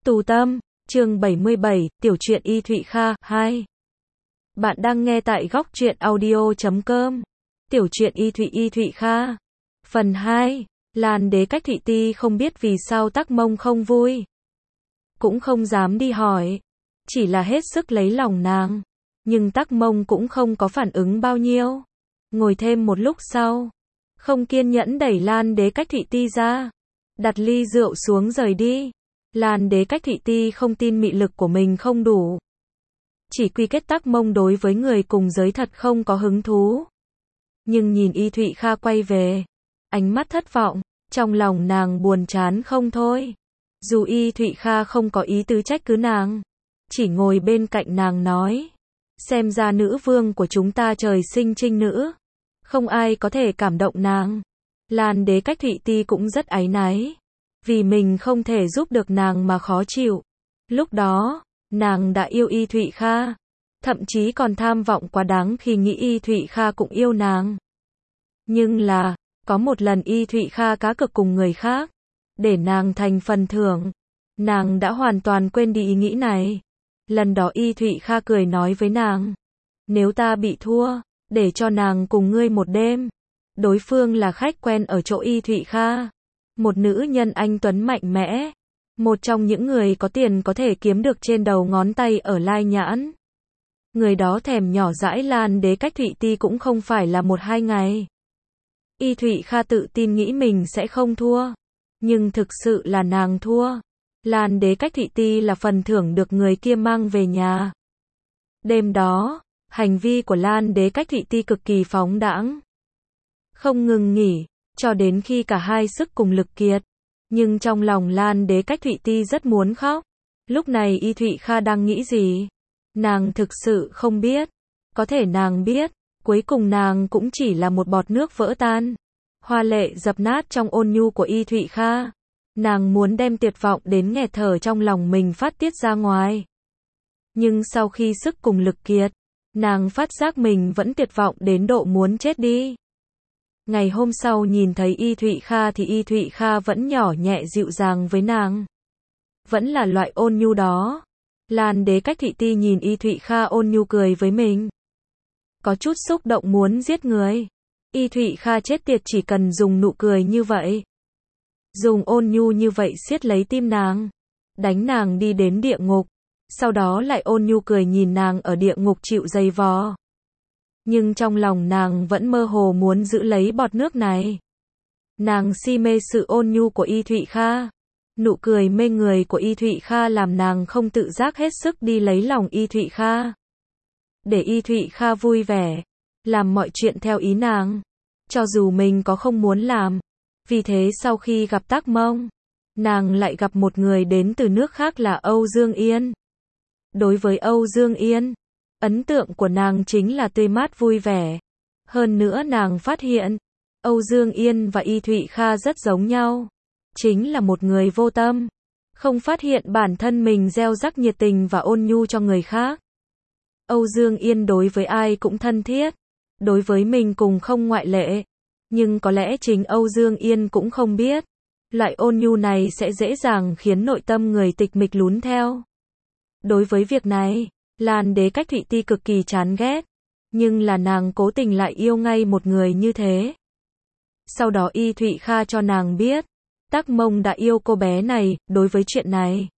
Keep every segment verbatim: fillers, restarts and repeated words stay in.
Tù Tâm, chương bảy mươi bảy, tiểu truyện Y Thụy Kha, hai. Bạn đang nghe tại góc truyện audio chấm com. Tiểu truyện Y Thụy Y Thụy Kha. Phần hai. Lan Đế Cách Thị Ti không biết vì sao Tắc Mông không vui. Cũng không dám đi hỏi. Chỉ là hết sức lấy lòng nàng. Nhưng Tắc Mông cũng không có phản ứng bao nhiêu. Ngồi thêm một lúc sau. Không kiên nhẫn đẩy Lan Đế Cách Thị Ti ra. Đặt ly rượu xuống rời đi. Lan Đế Cách Thị Ti không tin mị lực của mình không đủ. Chỉ quy kết Tắc Mông đối với người cùng giới thật không có hứng thú. Nhưng nhìn Y Thụy Kha quay về, ánh mắt thất vọng, trong lòng nàng buồn chán không thôi. Dù Y Thụy Kha không có ý tứ trách cứ nàng, chỉ ngồi bên cạnh nàng nói, xem ra nữ vương của chúng ta trời sinh trinh nữ, không ai có thể cảm động nàng. Lan Đế Cách Thị Ti cũng rất áy náy, vì mình không thể giúp được nàng mà khó chịu. Lúc đó, nàng đã yêu Y Thụy Kha, thậm chí còn tham vọng quá đáng khi nghĩ Y Thụy Kha cũng yêu nàng. Nhưng là, có một lần Y Thụy Kha cá cược cùng người khác, để nàng thành phần thưởng, nàng đã hoàn toàn quên đi ý nghĩ này. Lần đó Y Thụy Kha cười nói với nàng, nếu ta bị thua, để cho nàng cùng ngươi một đêm. Đối phương là khách quen ở chỗ Y Thụy Kha, một nữ nhân anh tuấn mạnh mẽ, một trong những người có tiền có thể kiếm được trên đầu ngón tay ở Lai Nhãn. Người đó thèm nhỏ dãi Lan Đế Cách Thị Ti cũng không phải là một hai ngày. Y Thụy Kha tự tin nghĩ mình sẽ không thua, nhưng thực sự là nàng thua. Lan Đế Cách Thị Ti là phần thưởng được người kia mang về nhà. Đêm đó, hành vi của Lan Đế Cách Thị Ti cực kỳ phóng đãng, không ngừng nghỉ, cho đến khi cả hai sức cùng lực kiệt. Nhưng trong lòng Lan Đế Cách Thị Ti rất muốn khóc. Lúc này Y Thụy Kha đang nghĩ gì? Nàng thực sự không biết. Có thể nàng biết, cuối cùng nàng cũng chỉ là một bọt nước vỡ tan. Hoa lệ dập nát trong ôn nhu của Y Thụy Kha. Nàng muốn đem tuyệt vọng đến nghẹt thở trong lòng mình phát tiết ra ngoài. Nhưng sau khi sức cùng lực kiệt, nàng phát giác mình vẫn tuyệt vọng đến độ muốn chết đi. Ngày hôm sau nhìn thấy Y Thụy Kha thì Y Thụy Kha vẫn nhỏ nhẹ dịu dàng với nàng. Vẫn là loại ôn nhu đó. Lan Đế Cách Thị Ti nhìn Y Thụy Kha ôn nhu cười với mình, có chút xúc động muốn giết người. Y Thụy Kha chết tiệt chỉ cần dùng nụ cười như vậy, dùng ôn nhu như vậy siết lấy tim nàng, đánh nàng đi đến địa ngục, sau đó lại ôn nhu cười nhìn nàng ở địa ngục chịu dày vò. Nhưng trong lòng nàng vẫn mơ hồ muốn giữ lấy bọt nước này. Nàng si mê sự ôn nhu của Y Thụy Kha. Nụ cười mê người của Y Thụy Kha làm nàng không tự giác hết sức đi lấy lòng Y Thụy Kha. Để Y Thụy Kha vui vẻ, làm mọi chuyện theo ý nàng, cho dù mình có không muốn làm. Vì thế sau khi gặp Tắc Mông, nàng lại gặp một người đến từ nước khác là Âu Dương Yên. Đối với Âu Dương Yên, ấn tượng của nàng chính là tươi mát vui vẻ. Hơn nữa nàng phát hiện, Âu Dương Yên và Y Thụy Kha rất giống nhau. Chính là một người vô tâm, không phát hiện bản thân mình gieo rắc nhiệt tình và ôn nhu cho người khác. Âu Dương Yên đối với ai cũng thân thiết, đối với mình cùng không ngoại lệ. Nhưng có lẽ chính Âu Dương Yên cũng không biết, loại ôn nhu này sẽ dễ dàng khiến nội tâm người tịch mịch lún theo. Đối với việc này, Lan Đế Cách Thị Ti cực kỳ chán ghét, nhưng là nàng cố tình lại yêu ngay một người như thế. Sau đó Y Thụy Kha cho nàng biết, Tắc Mông đã yêu cô bé này. Đối với chuyện này,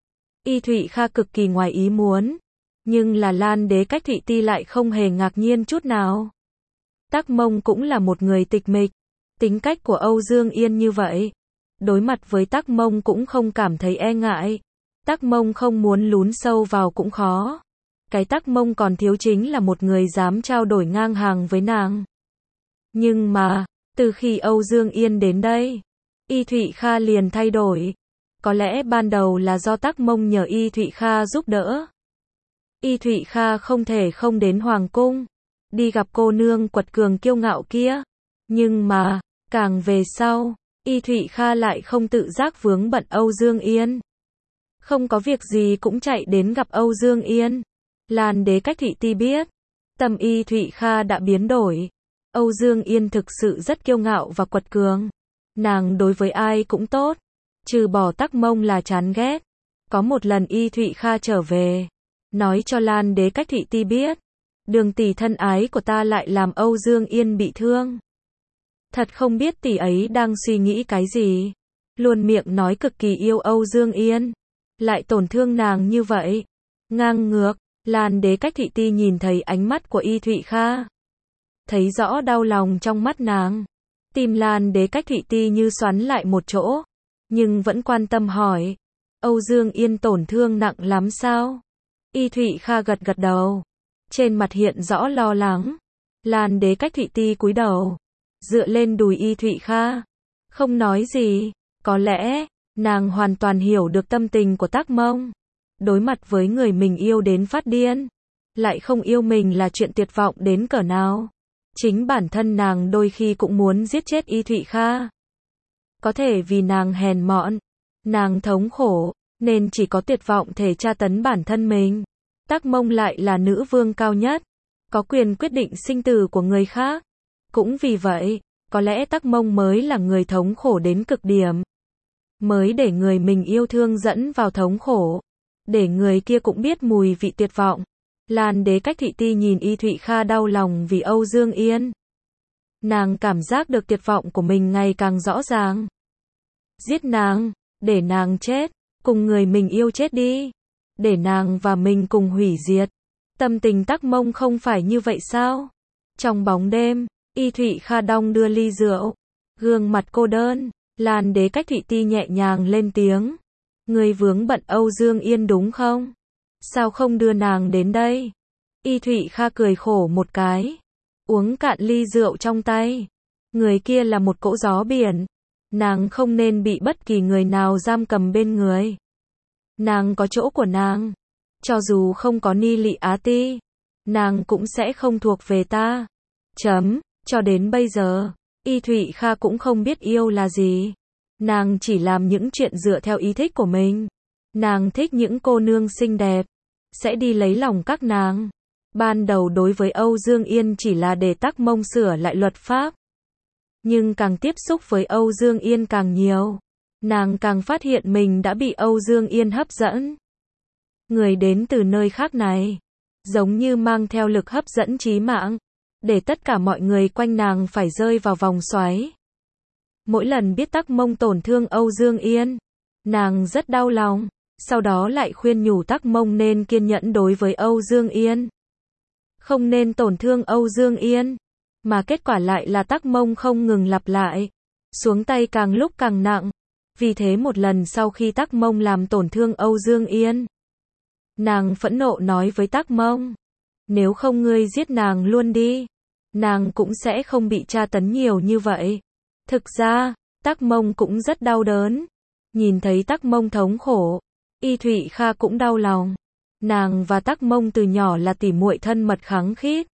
Y Thụy Kha cực kỳ ngoài ý muốn, nhưng là Lan Đế Cách Thị Ti lại không hề ngạc nhiên chút nào. Tắc Mông cũng là một người tịch mịch, tính cách của Âu Dương Yên như vậy, đối mặt với Tắc Mông cũng không cảm thấy e ngại. Tắc Mông không muốn lún sâu vào cũng khó. Cái Tắc Mông còn thiếu chính là một người dám trao đổi ngang hàng với nàng. Nhưng mà, từ khi Âu Dương Yên đến đây, Y Thụy Kha liền thay đổi. Có lẽ ban đầu là do Tắc Mông nhờ Y Thụy Kha giúp đỡ. Y Thụy Kha không thể không đến Hoàng Cung, đi gặp cô nương quật cường kiêu ngạo kia. Nhưng mà, càng về sau, Y Thụy Kha lại không tự giác vướng bận Âu Dương Yên. Không có việc gì cũng chạy đến gặp Âu Dương Yên. Lan Đế Cách Thị Ti biết, tâm Y Thụy Kha đã biến đổi. Âu Dương Yên thực sự rất kiêu ngạo và quật cường. Nàng đối với ai cũng tốt, trừ bỏ Tắc Mông là chán ghét. Có một lần Y Thụy Kha trở về, nói cho Lan Đế Cách Thị Ti biết, Đường tỷ thân ái của ta lại làm Âu Dương Yên bị thương. Thật không biết tỷ ấy đang suy nghĩ cái gì, luôn miệng nói cực kỳ yêu Âu Dương Yên, lại tổn thương nàng như vậy. Ngang ngược, Lan Đế Cách Thị Ti nhìn thấy ánh mắt của Y Thụy Kha, thấy rõ đau lòng trong mắt nàng. Tim Lan Đế Cách Thị Ti như xoắn lại một chỗ, nhưng vẫn quan tâm hỏi, Âu Dương Yên tổn thương nặng lắm sao? Y Thụy Kha gật gật đầu, trên mặt hiện rõ lo lắng. Lan Đế Cách Thị Ti cúi đầu, dựa lên đùi Y Thụy Kha, không nói gì. Có lẽ, nàng hoàn toàn hiểu được tâm tình của Tắc Mông. Đối mặt với người mình yêu đến phát điên, lại không yêu mình là chuyện tuyệt vọng đến cỡ nào. Chính bản thân nàng đôi khi cũng muốn giết chết Y Thụy Kha. Có thể vì nàng hèn mọn, nàng thống khổ, nên chỉ có tuyệt vọng thể tra tấn bản thân mình. Tắc Mông lại là nữ vương cao nhất, có quyền quyết định sinh tử của người khác. Cũng vì vậy, có lẽ Tắc Mông mới là người thống khổ đến cực điểm. Mới để người mình yêu thương dẫn vào thống khổ, để người kia cũng biết mùi vị tuyệt vọng. Lan Đế Cách Thị Ti nhìn Y Thụy Kha đau lòng vì Âu Dương Yên. Nàng cảm giác được tuyệt vọng của mình ngày càng rõ ràng. Giết nàng, để nàng chết, cùng người mình yêu chết đi, để nàng và mình cùng hủy diệt. Tâm tình Tắc Mông không phải như vậy sao? Trong bóng đêm, Y Thụy Kha đong đưa ly rượu, gương mặt cô đơn. Lan Đế Cách Thị Ti nhẹ nhàng lên tiếng, ngươi vướng bận Âu Dương Yên đúng không? Sao không đưa nàng đến đây? Y Thụy Kha cười khổ một cái, uống cạn ly rượu trong tay. Người kia là một cỗ gió biển, nàng không nên bị bất kỳ người nào giam cầm bên người. Nàng có chỗ của nàng, cho dù không có Ni Lị Á Ti, nàng cũng sẽ không thuộc về ta. Chấm, cho đến bây giờ, Y Thụy Kha cũng không biết yêu là gì. Nàng chỉ làm những chuyện dựa theo ý thích của mình. Nàng thích những cô nương xinh đẹp, sẽ đi lấy lòng các nàng. Ban đầu đối với Âu Dương Yên chỉ là để Tắc Mông sửa lại luật pháp. Nhưng càng tiếp xúc với Âu Dương Yên càng nhiều, nàng càng phát hiện mình đã bị Âu Dương Yên hấp dẫn. Người đến từ nơi khác này, giống như mang theo lực hấp dẫn chí mạng, để tất cả mọi người quanh nàng phải rơi vào vòng xoáy. Mỗi lần biết Tắc Mông tổn thương Âu Dương Yên, nàng rất đau lòng, sau đó lại khuyên nhủ Tắc Mông nên kiên nhẫn đối với Âu Dương Yên. Không nên tổn thương Âu Dương Yên, mà kết quả lại là Tắc Mông không ngừng lặp lại, xuống tay càng lúc càng nặng. Vì thế một lần sau khi Tắc Mông làm tổn thương Âu Dương Yên, nàng phẫn nộ nói với Tắc Mông, nếu không ngươi giết nàng luôn đi, nàng cũng sẽ không bị tra tấn nhiều như vậy. Thực ra, Tắc Mông cũng rất đau đớn. Nhìn thấy Tắc Mông thống khổ, Y Thụy Kha cũng đau lòng. Nàng và Tắc Mông từ nhỏ là tỉ muội thân mật khăng khít.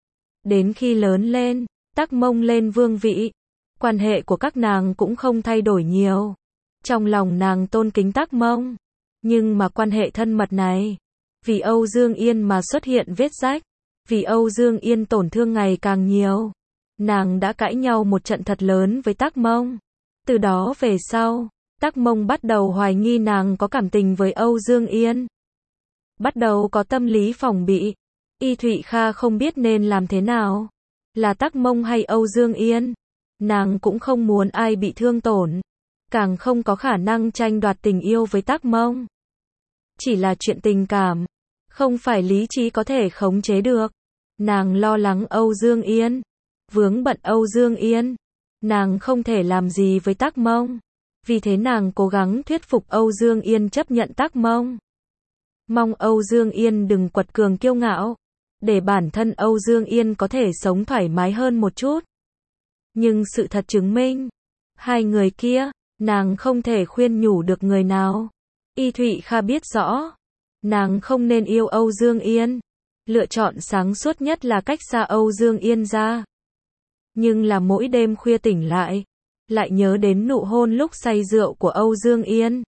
Đến khi lớn lên, Tắc Mông lên vương vị, quan hệ của các nàng cũng không thay đổi nhiều. Trong lòng nàng tôn kính Tắc Mông, nhưng mà quan hệ thân mật này, vì Âu Dương Yên mà xuất hiện vết rách, vì Âu Dương Yên tổn thương ngày càng nhiều. Nàng đã cãi nhau một trận thật lớn với Tắc Mông. Từ đó về sau, Tắc Mông bắt đầu hoài nghi nàng có cảm tình với Âu Dương Yên. Bắt đầu có tâm lý phòng bị. Y Thụy Kha không biết nên làm thế nào. Là Tắc Mông hay Âu Dương Yên. Nàng cũng không muốn ai bị thương tổn. Càng không có khả năng tranh đoạt tình yêu với Tắc Mông. Chỉ là chuyện tình cảm, không phải lý trí có thể khống chế được. Nàng lo lắng Âu Dương Yên, vướng bận Âu Dương Yên. Nàng không thể làm gì với Tắc Mông. Vì thế nàng cố gắng thuyết phục Âu Dương Yên chấp nhận Tắc Mông. Mong Âu Dương Yên đừng quật cường kiêu ngạo, để bản thân Âu Dương Yên có thể sống thoải mái hơn một chút. Nhưng sự thật chứng minh, hai người kia, nàng không thể khuyên nhủ được người nào. Y Thụy Kha biết rõ, nàng không nên yêu Âu Dương Yên. Lựa chọn sáng suốt nhất là cách xa Âu Dương Yên ra. Nhưng là mỗi đêm khuya tỉnh lại, lại nhớ đến nụ hôn lúc say rượu của Âu Dương Yên.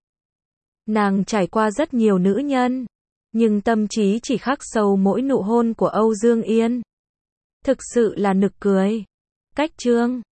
Nàng trải qua rất nhiều nữ nhân, nhưng tâm trí chỉ khắc sâu mỗi nụ hôn của Âu Dương Yên. Thực sự là nực cười. Cách chương